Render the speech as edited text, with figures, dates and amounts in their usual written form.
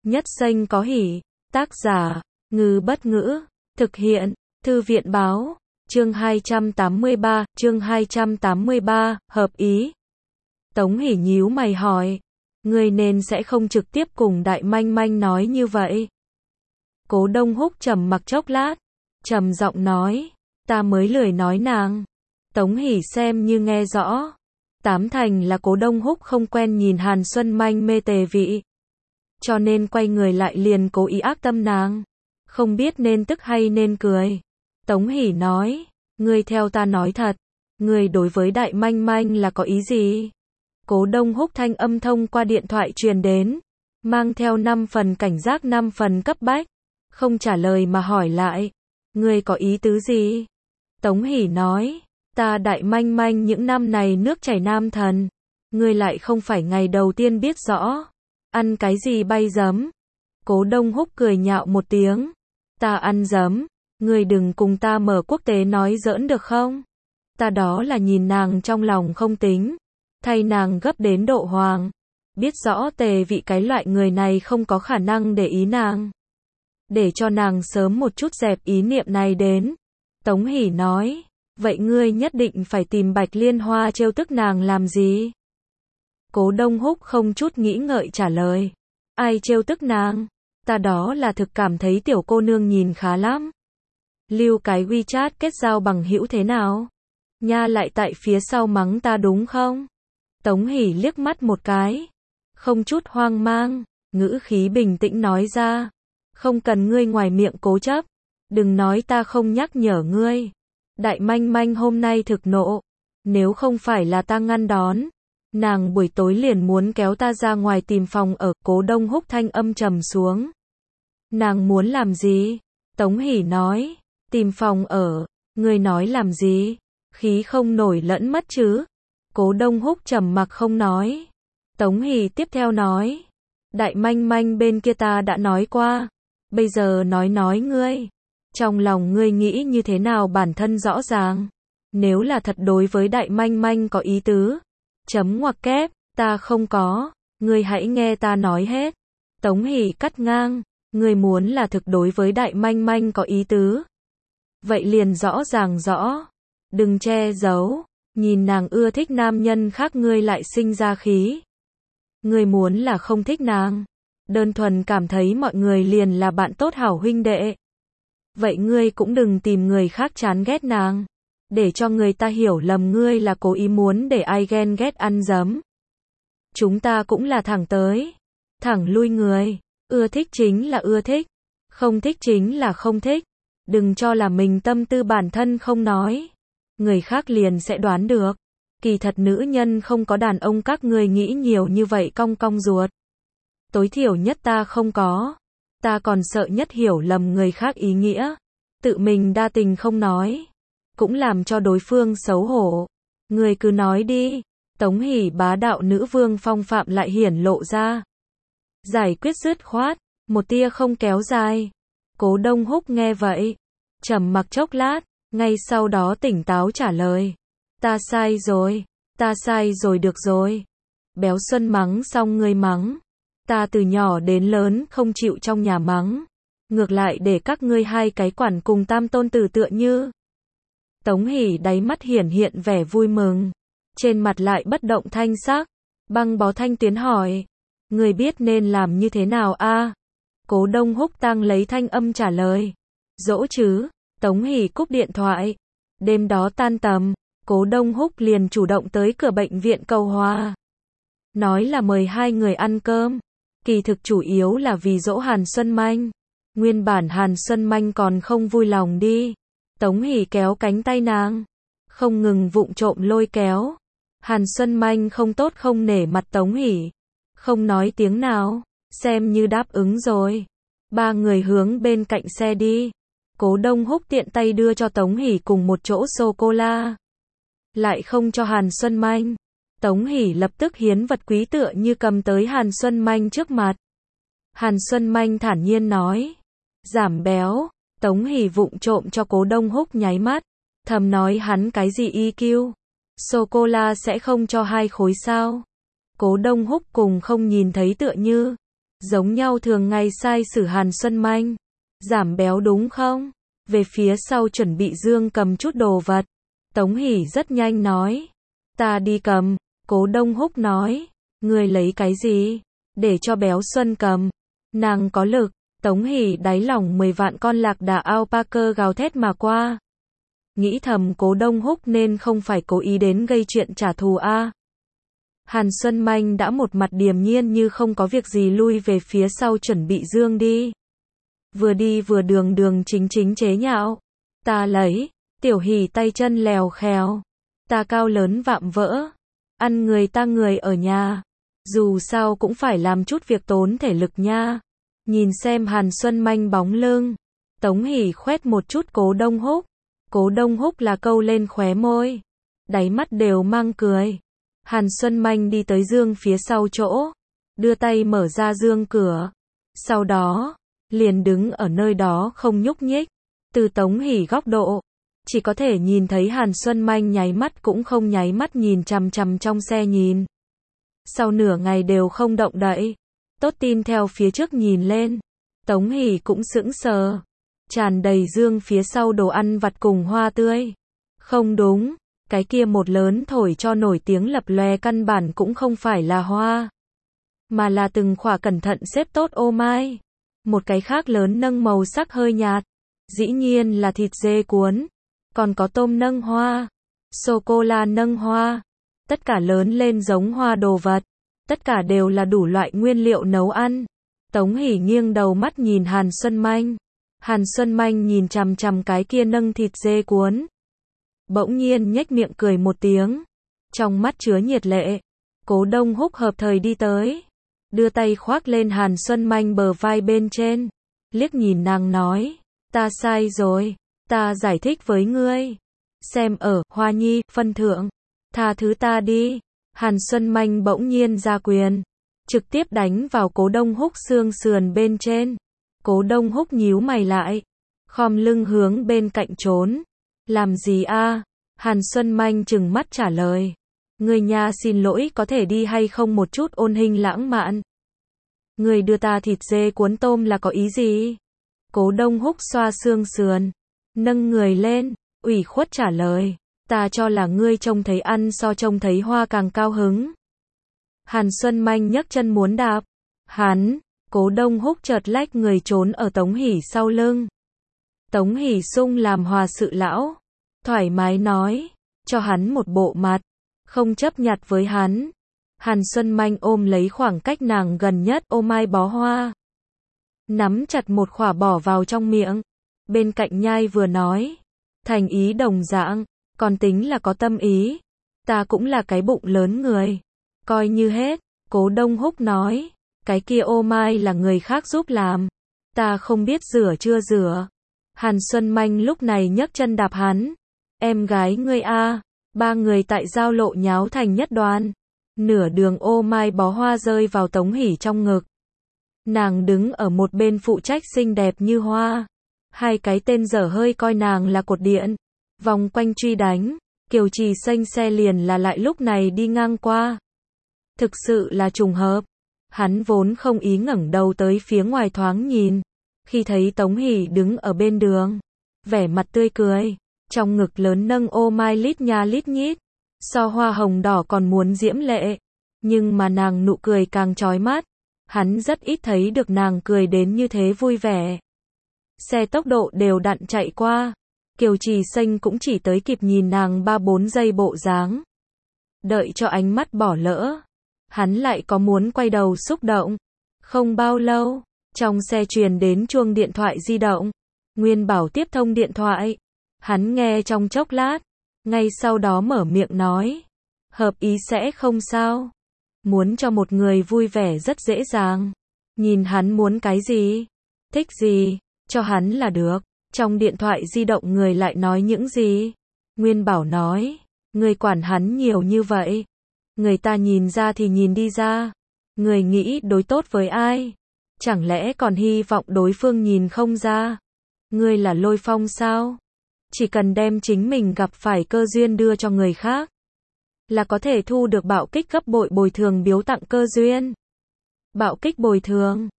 Nhất Xanh có hỉ. Tác giả, Ngư Bất Ngữ. Thực hiện, Thư viện Báo. Chương 283, hợp ý. Tống Hỷ nhíu mày hỏi. Ngươi nên sẽ không trực tiếp cùng Đại Manh Manh nói như vậy. Cố Đông Húc trầm mặc chốc lát, trầm giọng nói, ta mới lười nói nàng. Tống Hỷ xem như nghe rõ. Tám thành là Cố Đông Húc không quen nhìn Hàn Xuân Manh mê tề vị. Cho nên quay người lại liền cố ý ác tâm nàng. Không biết nên tức hay nên cười. Tống Hỷ nói, ngươi theo ta nói thật. Ngươi đối với Đại Manh Manh là có ý gì? Cố Đông Húc thanh âm thông qua điện thoại truyền đến. Mang theo 5 phần cảnh giác 5 phần cấp bách. Không trả lời mà hỏi lại. Ngươi có ý tứ gì? Tống Hỷ nói, ta Đại Manh Manh những năm này nước chảy nam thần. Ngươi lại không phải ngày đầu tiên biết rõ. Ăn cái gì bay giấm? Cố Đông Húc cười nhạo một tiếng. Ta ăn giấm. Ngươi đừng cùng ta mở quốc tế nói giỡn được không? Ta đó là nhìn nàng trong lòng không tính. Thay nàng gấp đến độ hoàng. Biết rõ tề vị cái loại người này không có khả năng để ý nàng. Để cho nàng sớm một chút dẹp ý niệm này đến. Tống Hỷ nói, vậy ngươi nhất định phải tìm Bạch Liên Hoa trêu tức nàng làm gì? Cố Đông Húc không chút nghĩ ngợi trả lời. Ai trêu tức nàng? Ta đó là thực cảm thấy tiểu cô nương nhìn khá lắm. Lưu cái WeChat kết giao bằng hữu thế nào? Nha lại tại phía sau mắng ta đúng không? Tống Hỷ liếc mắt một cái. Không chút hoang mang, ngữ khí bình tĩnh nói ra. Không cần ngươi ngoài miệng cố chấp. Đừng nói ta không nhắc nhở ngươi. Đại Manh Manh hôm nay thực nộ. Nếu không phải là ta ngăn đón. Nàng buổi tối liền muốn kéo ta ra ngoài tìm phòng ở. Cố Đông Húc thanh âm trầm xuống. Nàng muốn làm gì? Tống Hỷ nói. Tìm phòng ở. Ngươi nói làm gì? Khí không nổi lẫn mất chứ? Cố Đông Húc trầm mặc không nói. Tống Hỷ tiếp theo nói. Đại Manh Manh bên kia ta đã nói qua. Bây giờ nói ngươi. Trong lòng ngươi nghĩ như thế nào bản thân rõ ràng. Nếu là thật đối với Đại Manh Manh có ý tứ. Chấm ngoặc kép, ta không có. Ngươi hãy nghe ta nói hết. Tống Hỷ cắt ngang. Ngươi muốn là thực đối với Đại Manh Manh có ý tứ. Vậy liền rõ ràng rõ. Đừng che giấu. Nhìn nàng ưa thích nam nhân khác ngươi lại sinh ra khí. Ngươi muốn là không thích nàng. Đơn thuần cảm thấy mọi người liền là bạn tốt hảo huynh đệ. Vậy ngươi cũng đừng tìm người khác chán ghét nàng. Để cho người ta hiểu lầm ngươi là cố ý muốn để ai ghen ghét ăn giấm. Chúng ta cũng là thẳng tới. Thẳng lui người. Ưa thích chính là ưa thích. Không thích chính là không thích. Đừng cho là mình tâm tư bản thân không nói. Người khác liền sẽ đoán được. Kỳ thật nữ nhân không có đàn ông các ngươi nghĩ nhiều như vậy cong cong ruột. Tối thiểu nhất ta không có. Ta còn sợ nhất hiểu lầm người khác ý nghĩa. Tự mình đa tình không nói. Cũng làm cho đối phương xấu hổ. Người cứ nói đi. Tống Hỷ bá đạo nữ vương phong phạm lại hiển lộ ra. Giải quyết dứt khoát. Một tia không kéo dài. Cố Đông Húc nghe vậy. Trầm mặc chốc lát. Ngay sau đó tỉnh táo trả lời. Ta sai rồi được rồi. Béo Xuân mắng xong ngươi mắng. Ta từ nhỏ đến lớn không chịu trong nhà mắng. Ngược lại để các ngươi hai cái quản cùng tam tôn tử tựa như. Tống Hỷ đáy mắt hiển hiện vẻ vui mừng. Trên mặt lại bất động thanh sắc. Băng bó thanh tuyến hỏi. Ngươi biết nên làm như thế nào a? Cố Đông Húc tăng lấy thanh âm trả lời. Dỗ chứ. Tống Hỷ cúp điện thoại. Đêm đó tan tầm. Cố Đông Húc liền chủ động tới cửa bệnh viện Cầu Hòa. Nói là mời hai người ăn cơm. Kỳ thực chủ yếu là vì dỗ Hàn Xuân Manh. Nguyên bản Hàn Xuân Manh còn không vui lòng đi. Tống Hỷ kéo cánh tay nàng. Không ngừng vụng trộm lôi kéo. Hàn Xuân Manh không tốt không nể mặt Tống Hỷ. Không nói tiếng nào. Xem như đáp ứng rồi. Ba người hướng bên cạnh xe đi. Cố Đông Húc tiện tay đưa cho Tống Hỷ cùng một chỗ sô-cô-la. Lại không cho Hàn Xuân Manh. Tống Hỷ lập tức hiến vật quý tựa như cầm tới Hàn Xuân Manh trước mặt. Hàn Xuân Manh thản nhiên nói. Giảm béo. Tống Hỷ vụng trộm cho Cố Đông Húc nháy mắt. Thầm nói hắn cái gì EQ. Sô-cô-la sẽ không cho 2 khối sao. Cố Đông Húc cùng không nhìn thấy tựa như. Giống nhau thường ngày sai sử Hàn Xuân Manh. Giảm béo đúng không? Về phía sau chuẩn bị Dương cầm chút đồ vật. Tống Hỷ rất nhanh nói. Ta đi cầm. Cố Đông Húc nói. Ngươi lấy cái gì? Để cho béo Xuân cầm. Nàng có lực. Tống Hỷ đáy lòng 10 vạn con lạc đà alpaca gào thét mà qua. Nghĩ thầm Cố Đông Húc nên không phải cố ý đến gây chuyện trả thù a. Hàn Xuân Manh đã một mặt điềm nhiên như không có việc gì lui về phía sau chuẩn bị Dương đi. Vừa đi vừa đường đường chính chính chế nhạo. Ta lấy. Tiểu Hỷ tay chân lèo khèo. Ta cao lớn vạm vỡ. Ăn người ta người ở nhà. Dù sao cũng phải làm chút việc tốn thể lực nha. Nhìn xem Hàn Xuân Manh bóng lưng. Tống Hỷ khoét một chút Cố Đông Húc. Cố Đông Húc là câu lên khóe môi. Đáy mắt đều mang cười. Hàn Xuân Manh đi tới Dương phía sau chỗ. Đưa tay mở ra Dương cửa. Sau đó, liền đứng ở nơi đó không nhúc nhích. Từ Tống Hỷ góc độ, chỉ có thể nhìn thấy Hàn Xuân Manh nháy mắt cũng không nháy mắt nhìn chằm chằm trong xe nhìn. Sau nửa ngày đều không động đậy. Tốt tin theo phía trước nhìn lên. Tống Hỷ cũng sững sờ. Tràn đầy Dương phía sau đồ ăn vặt cùng hoa tươi. Không đúng, cái kia một lớn thổi cho nổi tiếng lập lòe căn bản cũng không phải là hoa. Mà là từng khỏa cẩn thận xếp tốt ô mai. Một cái khác lớn nâng màu sắc hơi nhạt. Dĩ nhiên là thịt dê cuốn. Còn có tôm nâng hoa. Sô-cô-la nâng hoa. Tất cả lớn lên giống hoa đồ vật. Tất cả đều là đủ loại nguyên liệu nấu ăn. Tống Hỷ nghiêng đầu mắt nhìn Hàn Xuân Manh. Hàn Xuân Manh nhìn chằm chằm cái kia nâng thịt dê cuốn. Bỗng nhiên nhếch miệng cười một tiếng. Trong mắt chứa nhiệt lệ. Cố Đông Húc hợp thời đi tới. Đưa tay khoác lên Hàn Xuân Manh bờ vai bên trên. Liếc nhìn nàng nói. Ta sai rồi. Ta giải thích với ngươi. Xem ở Hoa Nhi phân thượng. Tha thứ ta đi. Hàn Xuân Manh bỗng nhiên ra quyền. Trực tiếp đánh vào Cố Đông Húc xương sườn bên trên. Cố Đông Húc nhíu mày lại. Khom lưng hướng bên cạnh trốn. Làm gì a? Hàn Xuân Manh trừng mắt trả lời. Người nhà xin lỗi có thể đi hay không một chút ôn hình lãng mạn. Người đưa ta thịt dê cuốn tôm là có ý gì? Cố Đông Húc xoa xương sườn. Nâng người lên. Ủy khuất trả lời. Ta cho là ngươi trông thấy ăn so trông thấy hoa càng cao hứng. Hàn Xuân Manh nhấc chân muốn đạp. Hắn. Cố Đông Húc chợt lách người trốn ở Tống Hỷ sau lưng. Tống Hỷ sung làm hòa sự lão. Thoải mái nói. Cho hắn một bộ mặt. Không chấp nhặt với hắn. Hàn Xuân Manh ôm lấy khoảng cách nàng gần nhất ô mai bó hoa. Nắm chặt một khỏa bỏ vào trong miệng. Bên cạnh nhai vừa nói. Thành ý đồng dạng. Còn tính là có tâm ý. Ta cũng là cái bụng lớn người. Coi như hết. Cố Đông Húc nói. Cái kia ô mai là người khác giúp làm. Ta không biết rửa chưa rửa. Hàn Xuân Manh lúc này nhấc chân đạp hắn. Em gái ngươi a. Ba người tại giao lộ nháo thành nhất đoàn. Nửa đường ô mai bó hoa rơi vào Tống Hỷ trong ngực. Nàng đứng ở một bên phụ trách xinh đẹp như hoa. Hai cái tên dở hơi coi nàng là cột điện. Vòng quanh truy đánh. Kiều Trì xanh xe liền là lại lúc này đi ngang qua. Thực sự là trùng hợp. Hắn vốn không ý ngẩng đầu tới phía ngoài thoáng nhìn. Khi thấy Tống Hỷ đứng ở bên đường. Vẻ mặt tươi cười. Trong ngực lớn nâng ô mai lít nha lít nhít. So hoa hồng đỏ còn muốn diễm lệ. Nhưng mà nàng nụ cười càng chói mắt. Hắn rất ít thấy được nàng cười đến như thế vui vẻ. Xe tốc độ đều đặn chạy qua. Kiều Trì xanh cũng chỉ tới kịp nhìn nàng 3-4 giây bộ dáng. Đợi cho ánh mắt bỏ lỡ. Hắn lại có muốn quay đầu xúc động. Không bao lâu, trong xe truyền đến chuông điện thoại di động. Nguyên Bảo tiếp thông điện thoại. Hắn nghe trong chốc lát. Ngay sau đó mở miệng nói. Hợp ý sẽ không sao. Muốn cho một người vui vẻ rất dễ dàng. Nhìn hắn muốn cái gì? Thích gì? Cho hắn là được. Trong điện thoại di động người lại nói những gì? Nguyên Bảo nói. Người quản hắn nhiều như vậy. Người ta nhìn ra thì nhìn đi ra. Người nghĩ đối tốt với ai? Chẳng lẽ còn hy vọng đối phương nhìn không ra? Người là Lôi Phong sao? Chỉ cần đem chính mình gặp phải cơ duyên đưa cho người khác. Là có thể thu được bạo kích gấp bội bồi thường biếu tặng cơ duyên. bạo kích bồi thường.